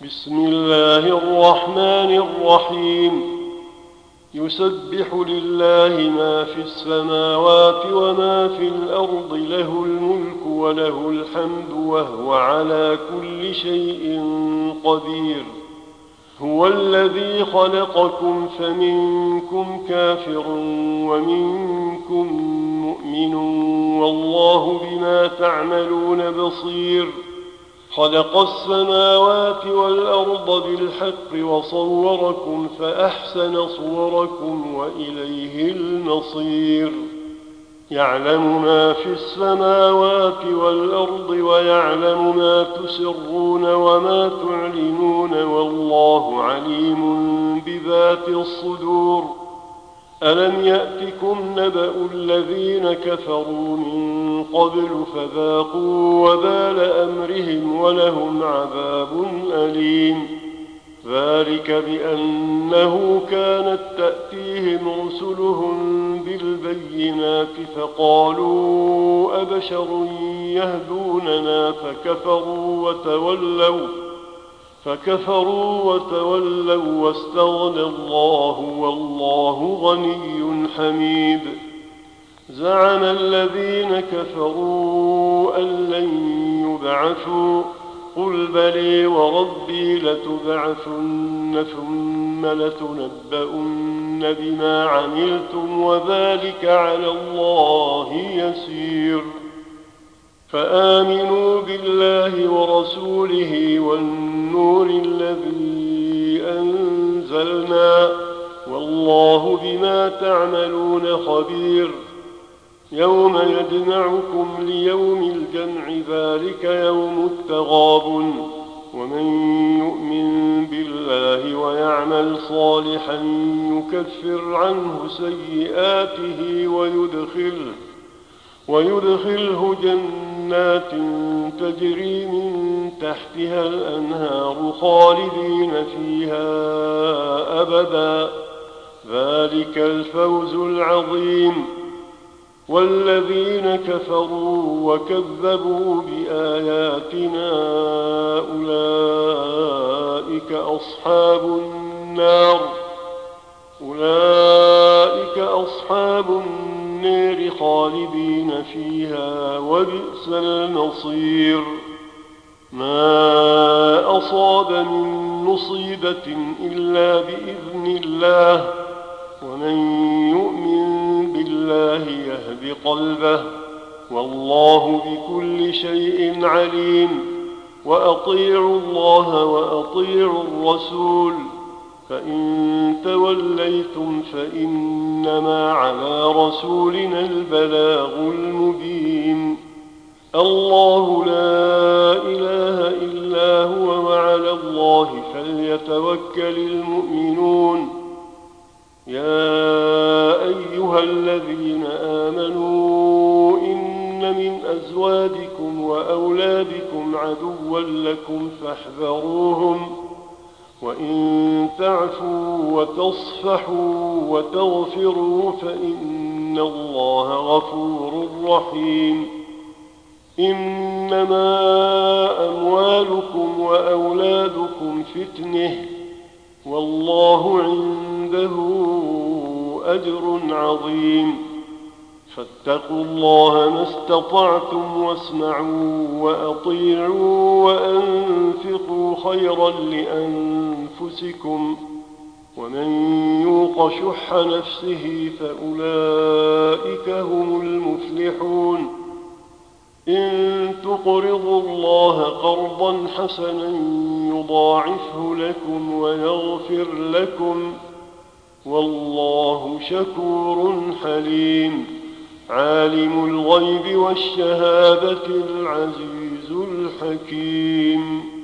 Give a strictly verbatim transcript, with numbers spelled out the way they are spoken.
بسم الله الرحمن الرحيم يسبح لله ما في السماوات وما في الأرض له الملك وله الحمد وهو على كل شيء قدير هو الذي خلقكم فمنكم كافر ومنكم مؤمن والله بما تعملون بصير خلق السماوات والأرض بالحق وصوركم فأحسن صوركم وإليه المصير يعلم ما في السماوات والأرض ويعلم ما تسرون وما تعلنون والله عليم بذات الصدور ألم يأتكم نبأ الذين كفروا من قبل فذاقوا وبال أمرهم ولهم عذاب أليم ذلك بأنه كانت تأتيهم رسلهم بالبينات فقالوا أبشر يهدوننا فكفروا وتولوا فكفروا وتولوا واستغنى الله والله غني حميد زعم الذين كفروا أن لن يبعثوا قل بلي وربي لتبعثن ثم لتنبؤن بما عملتم وذلك على الله يسير فآمنوا بالله ورسوله والنور الذي أنزلنا والله بما تعملون خبير يوم يجمعكم ليوم الجمع ذلك يوم التغابن ومن يؤمن بالله ويعمل صالحا يكفر عنه سيئاته ويدخله ويدخله جنات تجري من تحتها الأنهار خالدين فيها أبدا ذلك الفوز العظيم والذين كفروا وكذبوا بآياتنا أولئك أصحاب النار أولئك أصحاب النار خالدين فيها وبئس المصير ما أصاب من مصيبة إلا بإذن الله ومن يؤمن بالله يهد قلبه والله بكل شيء عليم وأطيعوا الله وأطيعوا الرسول فإن توليتم فإنما على رسولنا البلاغ المبين الله لا إله إلا هو وعلى الله فليتوكل المؤمنون يا أيها الذين آمنوا إن من أزواجكم وأولادكم عدوا لكم فاحذروهم وإن تعفوا وتصفحوا وتغفروا فإن الله غفور رحيم إنما أموالكم وأولادكم فتنة والله عنده أجر عظيم فاتقوا الله ما استطعتم واسمعوا وأطيعوا وأنفقوا خيرا لأنفسكم ومن يوق شح نفسه فأولئك هم المفلحون إن تقرضوا الله قرضا حسنا يضاعفه لكم ويغفر لكم والله شكور حليم عالم الغيب والشهادة العزيز الحكيم